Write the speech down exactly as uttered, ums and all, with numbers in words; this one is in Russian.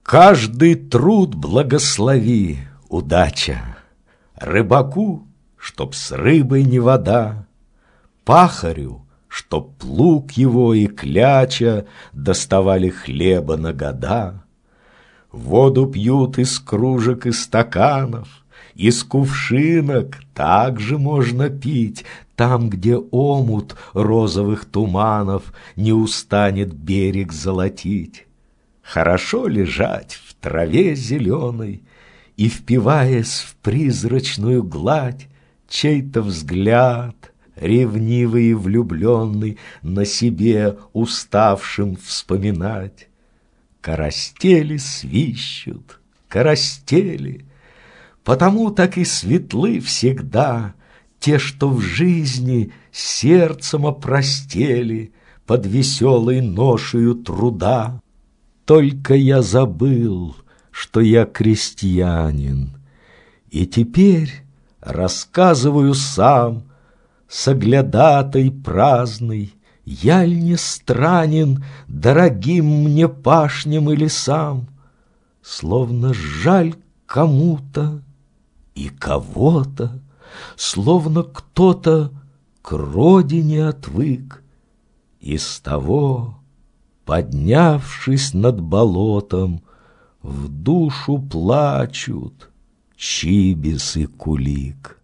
Каждый труд благослови, удача, рыбаку, чтоб с рыбой не вода, пахарю, чтоб плуг его и кляча доставали хлеба на года. Воду пьют из кружек и стаканов, из кувшинок также можно пить, там, где омут розовых туманов не устанет берег золотить. Хорошо лежать в траве зеленой и, впиваясь в призрачную гладь, чей-то взгляд, ревнивый и влюбленный, на себе уставшим вспоминать. Карастели свищут, карастели, потому так и светлы всегда те, что в жизни сердцем опростели под веселой ношею труда. Только я забыл, что я крестьянин, и теперь рассказываю сам, соглядатай праздный, яль не странен дорогим мне пашням и лесам, словно жаль кому-то и кого-то, словно кто-то к родине отвык, и с того, поднявшись над болотом, в душу плачут Чибис и Кулик.